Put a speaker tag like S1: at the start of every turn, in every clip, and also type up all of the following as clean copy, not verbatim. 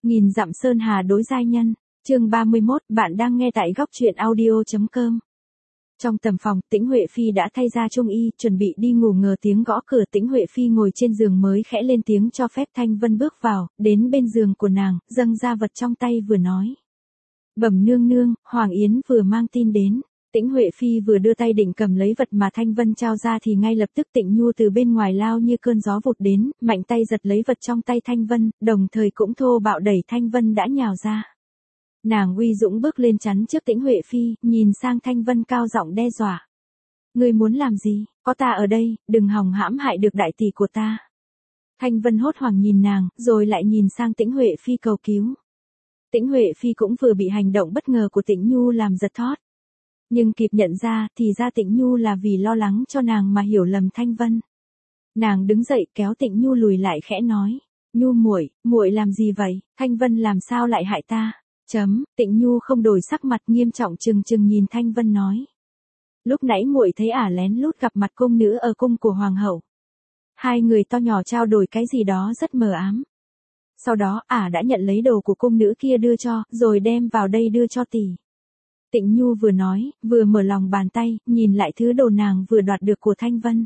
S1: Nghìn dặm sơn hà đối giai nhân, chương 31, bạn đang nghe tại góc truyện audio.com. Trong tầm phòng, Tĩnh Huệ Phi đã thay ra trung y, chuẩn bị đi ngủ, ngờ tiếng gõ cửa. Tĩnh Huệ Phi ngồi trên giường mới khẽ lên tiếng cho phép Thanh Vân bước vào, đến bên giường của nàng, dâng ra vật trong tay vừa nói. Bẩm nương nương, Hoàng Yến vừa mang tin đến. Tĩnh Huệ Phi vừa đưa tay định cầm lấy vật mà Thanh Vân trao ra thì ngay lập tức Tịnh Nhu từ bên ngoài lao như cơn gió vụt đến, mạnh tay giật lấy vật trong tay Thanh Vân, đồng thời cũng thô bạo đẩy Thanh Vân đã nhào ra. Nàng uy dũng bước lên chắn trước Tĩnh Huệ Phi, nhìn sang Thanh Vân cao giọng đe dọa. Ngươi muốn làm gì, có ta ở đây, đừng hòng hãm hại được đại tỷ của ta. Thanh Vân hốt hoảng nhìn nàng, rồi lại nhìn sang Tĩnh Huệ Phi cầu cứu. Tĩnh Huệ Phi cũng vừa bị hành động bất ngờ của Tĩnh Nhu làm giật thót. Nhưng kịp nhận ra, thì ra Tĩnh Nhu là vì lo lắng cho nàng mà hiểu lầm Thanh Vân. Nàng đứng dậy kéo Tĩnh Nhu lùi lại khẽ nói, Nhu muội, muội làm gì vậy? Thanh Vân làm sao lại hại ta? Tĩnh Nhu không đổi sắc mặt, nghiêm trọng trừng nhìn Thanh Vân nói. Lúc nãy muội thấy ả lén lút gặp mặt cung nữ ở cung của hoàng hậu. Hai người to nhỏ trao đổi cái gì đó rất mờ ám. Sau đó ả đã nhận lấy đồ của cung nữ kia đưa cho, rồi đem vào đây đưa cho tỷ. Tĩnh Nhu vừa nói, vừa mở lòng bàn tay, nhìn lại thứ đồ nàng vừa đoạt được của Thanh Vân.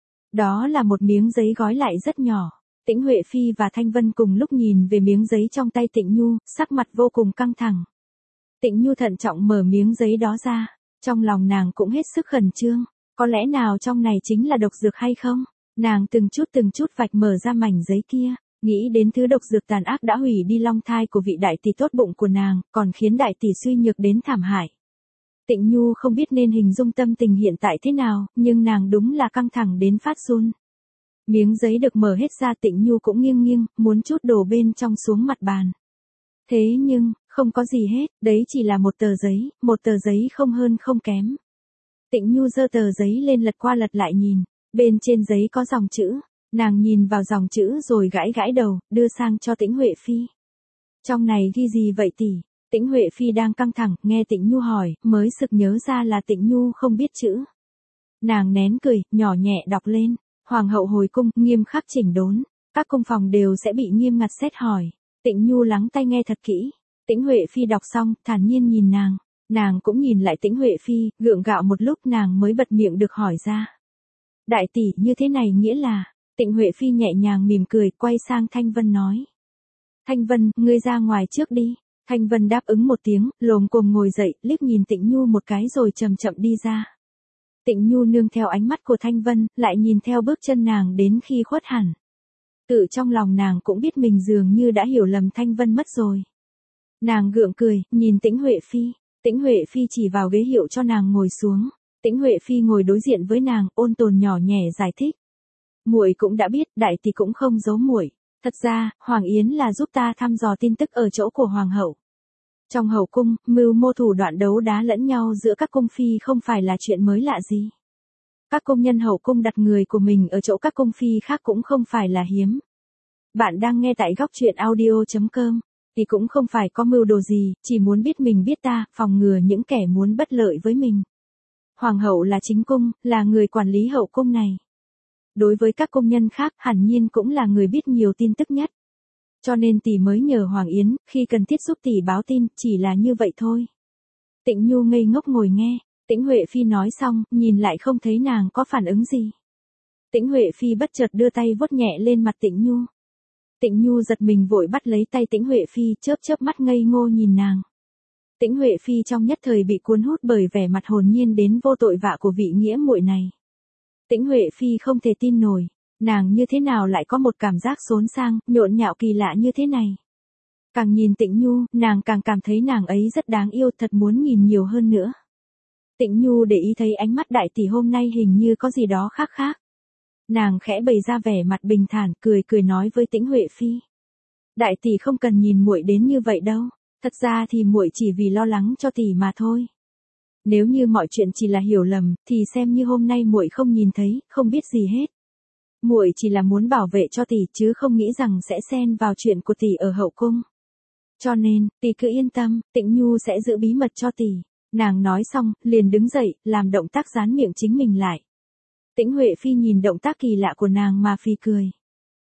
S1: Đó là một miếng giấy gói lại rất nhỏ. Tĩnh Huệ Phi và Thanh Vân cùng lúc nhìn về miếng giấy trong tay Tĩnh Nhu, sắc mặt vô cùng căng thẳng. Tĩnh Nhu thận trọng mở miếng giấy đó ra, trong lòng nàng cũng hết sức khẩn trương, có lẽ nào trong này chính là độc dược hay không? Nàng từng chút vạch mở ra mảnh giấy kia, nghĩ đến thứ độc dược tàn ác đã hủy đi long thai của vị đại tỷ tốt bụng của nàng, còn khiến đại tỷ suy nhược đến thảm hại. Tĩnh Nhu không biết nên hình dung tâm tình hiện tại thế nào, nhưng nàng đúng là căng thẳng đến phát run. Miếng giấy được mở hết ra, Tĩnh Nhu cũng nghiêng, muốn trút đồ bên trong xuống mặt bàn. Thế nhưng, không có gì hết, đấy chỉ là một tờ giấy không hơn không kém. Tĩnh Nhu giơ tờ giấy lên lật qua lật lại nhìn, bên trên giấy có dòng chữ, nàng nhìn vào dòng chữ rồi gãi đầu, đưa sang cho Tĩnh Huệ Phi. Trong này ghi gì vậy tỷ? Tĩnh Huệ Phi đang căng thẳng, nghe Tĩnh Nhu hỏi, mới sực nhớ ra là Tĩnh Nhu không biết chữ. Nàng nén cười, nhỏ nhẹ đọc lên, Hoàng hậu hồi cung, nghiêm khắc chỉnh đốn, các cung phòng đều sẽ bị nghiêm ngặt xét hỏi. Tĩnh Nhu lắng tai nghe thật kỹ. Tĩnh Huệ Phi đọc xong, thản nhiên nhìn nàng cũng nhìn lại Tĩnh Huệ Phi, gượng gạo một lúc nàng mới bật miệng được hỏi ra. Đại tỷ, như thế này nghĩa là? Tĩnh Huệ Phi nhẹ nhàng mỉm cười, quay sang Thanh Vân nói. Thanh Vân, ngươi ra ngoài trước đi. Thanh Vân đáp ứng một tiếng, lồm cồm ngồi dậy, liếc nhìn Tĩnh Nhu một cái rồi chậm chậm đi ra. Tĩnh Nhu nương theo ánh mắt của Thanh Vân, lại nhìn theo bước chân nàng đến khi khuất hẳn. Tự trong lòng nàng cũng biết mình dường như đã hiểu lầm Thanh Vân mất rồi. Nàng gượng cười, nhìn Tĩnh Huệ Phi. Tĩnh Huệ Phi chỉ vào ghế hiệu cho nàng ngồi xuống. Tĩnh Huệ Phi ngồi đối diện với nàng, ôn tồn nhỏ nhẹ giải thích. Muội cũng đã biết, đại tỷ cũng không giấu muội. Thật ra, Hoàng Yến là giúp ta thăm dò tin tức ở chỗ của hoàng hậu. Trong hậu cung, mưu mô thủ đoạn đấu đá lẫn nhau giữa các cung phi không phải là chuyện mới lạ gì. Các công nhân hậu cung đặt người của mình ở chỗ các cung phi khác cũng không phải là hiếm. Bạn đang nghe tại góc truyện audio.com, thì cũng không phải có mưu đồ gì, chỉ muốn biết mình biết ta, phòng ngừa những kẻ muốn bất lợi với mình. Hoàng hậu là chính cung, là người quản lý hậu cung này. Đối với các công nhân khác, hẳn nhiên cũng là người biết nhiều tin tức nhất. Cho nên tỷ mới nhờ Hoàng Yến, khi cần thiết giúp tỷ báo tin, chỉ là như vậy thôi. Tĩnh Nhu ngây ngốc ngồi nghe, Tĩnh Huệ Phi nói xong, nhìn lại không thấy nàng có phản ứng gì. Tĩnh Huệ Phi bất chợt đưa tay vuốt nhẹ lên mặt Tĩnh Nhu. Tĩnh Nhu giật mình vội bắt lấy tay Tĩnh Huệ Phi, chớp mắt ngây ngô nhìn nàng. Tĩnh Huệ Phi trong nhất thời bị cuốn hút bởi vẻ mặt hồn nhiên đến vô tội vạ của vị nghĩa muội này. Tĩnh Huệ Phi không thể tin nổi, nàng như thế nào lại có một cảm giác xốn sang, nhộn nhạo kỳ lạ như thế này. Càng nhìn Tĩnh Nhu, nàng càng cảm thấy nàng ấy rất đáng yêu, thật muốn nhìn nhiều hơn nữa. Tĩnh Nhu để ý thấy ánh mắt đại tỷ hôm nay hình như có gì đó khác. Nàng khẽ bày ra vẻ mặt bình thản, cười nói với Tĩnh Huệ Phi. Đại tỷ không cần nhìn muội đến như vậy đâu, thật ra thì muội chỉ vì lo lắng cho tỷ mà thôi. Nếu như mọi chuyện chỉ là hiểu lầm, thì xem như hôm nay muội không nhìn thấy, không biết gì hết. Muội chỉ là muốn bảo vệ cho tỷ chứ không nghĩ rằng sẽ xen vào chuyện của tỷ ở hậu cung. Cho nên, tỷ cứ yên tâm, Tĩnh Nhu sẽ giữ bí mật cho tỷ. Nàng nói xong, liền đứng dậy, làm động tác dán miệng chính mình lại. Tĩnh Huệ Phi nhìn động tác kỳ lạ của nàng mà phì cười.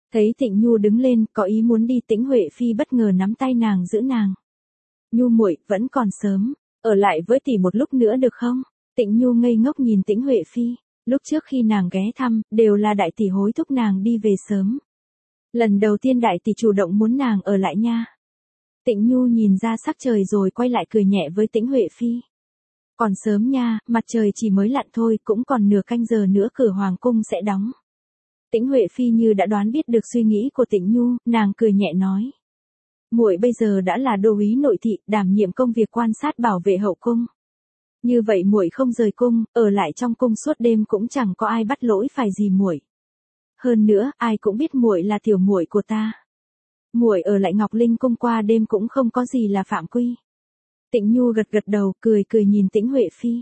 S1: Thấy Tịnh Nhu đứng lên, có ý muốn đi, Tĩnh Huệ Phi bất ngờ nắm tay nàng giữ nàng. Nhu muội, vẫn còn sớm, ở lại với tỷ một lúc nữa được không? Tịnh Nhu ngây ngốc nhìn Tĩnh Huệ Phi, lúc trước khi nàng ghé thăm, đều là đại tỷ hối thúc nàng đi về sớm. Lần đầu tiên đại tỷ chủ động muốn nàng ở lại nha. Tịnh Nhu nhìn ra sắc trời rồi quay lại cười nhẹ với Tĩnh Huệ Phi. Còn sớm nha, mặt trời chỉ mới lặn thôi, cũng còn nửa canh giờ nữa cửa hoàng cung sẽ đóng. Tĩnh Huệ Phi như đã đoán biết được suy nghĩ của Tịnh Nhu, nàng cười nhẹ nói. Muội bây giờ đã là đô úy nội thị, đảm nhiệm công việc quan sát bảo vệ hậu cung. Như vậy muội không rời cung, ở lại trong cung suốt đêm cũng chẳng có ai bắt lỗi phải gì muội. Hơn nữa, ai cũng biết muội là tiểu muội của ta. Muội ở lại Ngọc Linh cung qua đêm cũng không có gì là phạm quy. Tịnh Nhu gật gật đầu, cười cười nhìn Tĩnh Huệ Phi.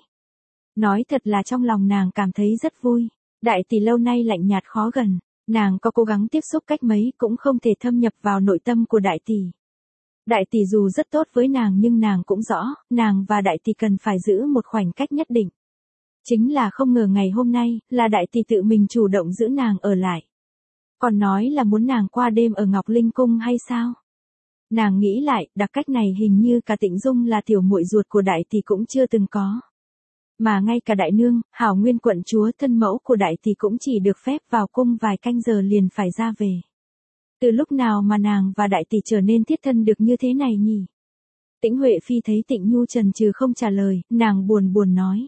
S1: Nói thật là trong lòng nàng cảm thấy rất vui. Đại tỷ lâu nay lạnh nhạt khó gần, nàng có cố gắng tiếp xúc cách mấy cũng không thể thâm nhập vào nội tâm của đại tỷ. Đại tỷ dù rất tốt với nàng nhưng nàng cũng rõ, nàng và đại tỷ cần phải giữ một khoảnh cách nhất định. Chính là không ngờ ngày hôm nay, là đại tỷ tự mình chủ động giữ nàng ở lại. Còn nói là muốn nàng qua đêm ở Ngọc Linh cung hay sao? Nàng nghĩ lại, đặc cách này hình như cả Tịnh Dung là tiểu muội ruột của đại tỷ cũng chưa từng có. Mà ngay cả đại nương, Hảo Nguyên quận chúa thân mẫu của đại tỷ cũng chỉ được phép vào cung vài canh giờ liền phải ra về. Từ lúc nào mà nàng và đại tỷ trở nên thiết thân được như thế này nhỉ? Tĩnh Huệ Phi thấy Tịnh Nhu chần chừ không trả lời, nàng buồn buồn nói.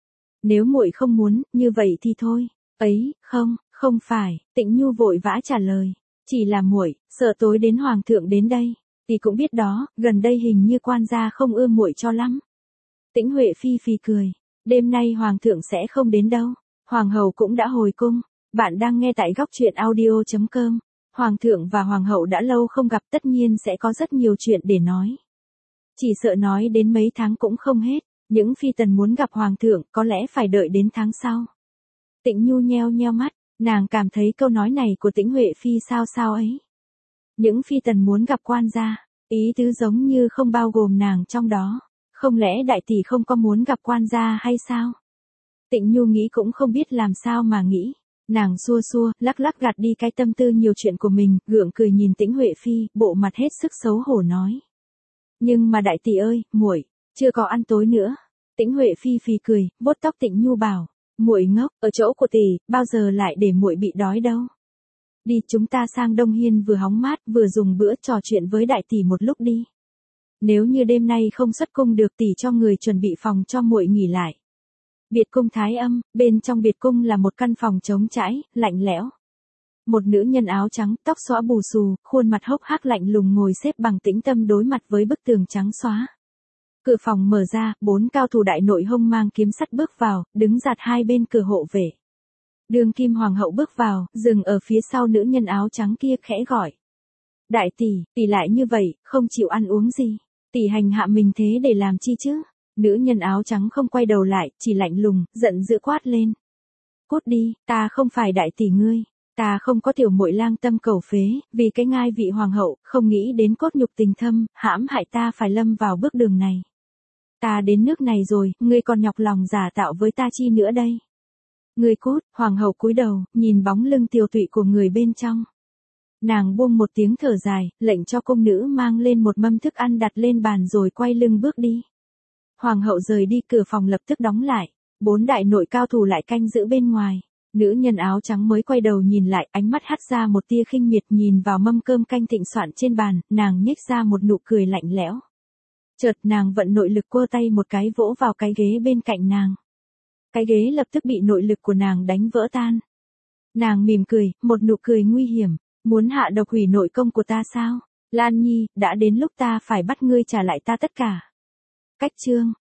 S1: Nếu muội không muốn, như vậy thì thôi. Ấy, không phải, Tịnh Nhu vội vã trả lời. Chỉ là muội, sợ tối đến hoàng thượng đến đây. Tỷ cũng biết đó, gần đây hình như quan gia không ưa muội cho lắm. Tĩnh Huệ Phi phì cười. Đêm nay hoàng thượng sẽ không đến đâu. Hoàng hậu cũng đã hồi cung. Bạn đang nghe tại góc truyện audio.com. Hoàng thượng và hoàng hậu đã lâu không gặp, tất nhiên sẽ có rất nhiều chuyện để nói. Chỉ sợ nói đến mấy tháng cũng không hết. Những phi tần muốn gặp hoàng thượng có lẽ phải đợi đến tháng sau. Tịnh Nhu nheo nheo mắt, nàng cảm thấy câu nói này của Tĩnh Huệ Phi sao ấy. Những phi tần muốn gặp quan gia, ý tứ giống như không bao gồm nàng trong đó. Không lẽ đại tỷ không có muốn gặp quan gia hay sao? Tịnh Nhu nghĩ cũng không biết làm sao mà nghĩ. Nàng xua, lắc gạt đi cái tâm tư nhiều chuyện của mình, gượng cười nhìn Tĩnh Huệ Phi, bộ mặt hết sức xấu hổ nói. Nhưng mà đại tỷ ơi, muội chưa có ăn tối nữa. Tĩnh Huệ Phi phì cười, vuốt tóc Tịnh Nhu bảo, muội ngốc, ở chỗ của tỷ, bao giờ lại để muội bị đói đâu. Đi, chúng ta sang Đông Hiên vừa hóng mát vừa dùng bữa trò chuyện với đại tỷ một lúc đi. Nếu như đêm nay không xuất cung được tỷ cho người chuẩn bị phòng cho muội nghỉ lại. Biệt cung Thái Âm, bên trong biệt cung là một căn phòng trống trải, lạnh lẽo. Một nữ nhân áo trắng, tóc xõa bù xù, khuôn mặt hốc hác lạnh lùng ngồi xếp bằng tĩnh tâm đối mặt với bức tường trắng xóa. Cửa phòng mở ra, 4 cao thủ đại nội hông mang kiếm sắt bước vào, đứng dạt hai bên cửa hộ vệ. Đường Kim Hoàng hậu bước vào, dừng ở phía sau nữ nhân áo trắng kia khẽ gọi. Đại tỷ lại như vậy, không chịu ăn uống gì. Tỷ hành hạ mình thế để làm chi chứ? Nữ nhân áo trắng không quay đầu lại, chỉ lạnh lùng, giận dữ quát lên. Cút đi, ta không phải đại tỷ ngươi. Ta không có tiểu muội lang tâm cầu phế, vì cái ngai vị hoàng hậu, không nghĩ đến cốt nhục tình thâm, hãm hại ta phải lâm vào bước đường này. Ta đến nước này rồi, ngươi còn nhọc lòng giả tạo với ta chi nữa đây. Ngươi cút, hoàng hậu cúi đầu, nhìn bóng lưng tiều tụy của người bên trong. Nàng buông một tiếng thở dài, lệnh cho cung nữ mang lên một mâm thức ăn đặt lên bàn rồi quay lưng bước đi. Hoàng hậu rời đi, cửa phòng lập tức đóng lại, 4 đại nội cao thủ lại canh giữ bên ngoài. Nữ nhân áo trắng mới quay đầu nhìn lại, ánh mắt hắt ra một tia khinh miệt, nhìn vào mâm cơm canh thịnh soạn trên bàn, nàng nhếch ra một nụ cười lạnh lẽo. Chợt nàng vận nội lực quơ tay một cái vỗ vào cái ghế bên cạnh nàng. Cái ghế lập tức bị nội lực của nàng đánh vỡ tan. Nàng mỉm cười, một nụ cười nguy hiểm, muốn hạ độc hủy nội công của ta sao? Lan Nhi, đã đến lúc ta phải bắt ngươi trả lại ta tất cả. Cách chương